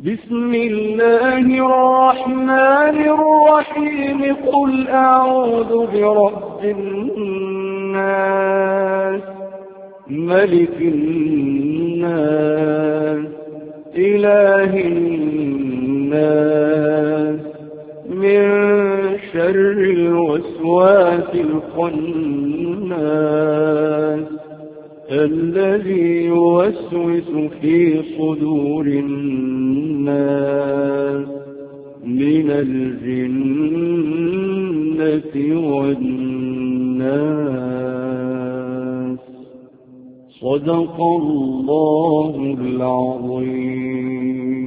بسم الله الرحمن الرحيم قل أعوذ برب الناس ملك الناس إله الناس من شر الوسواس الخناس الذي يوسوس في صدور الناس من الجنة والناس. صدق الله العظيم.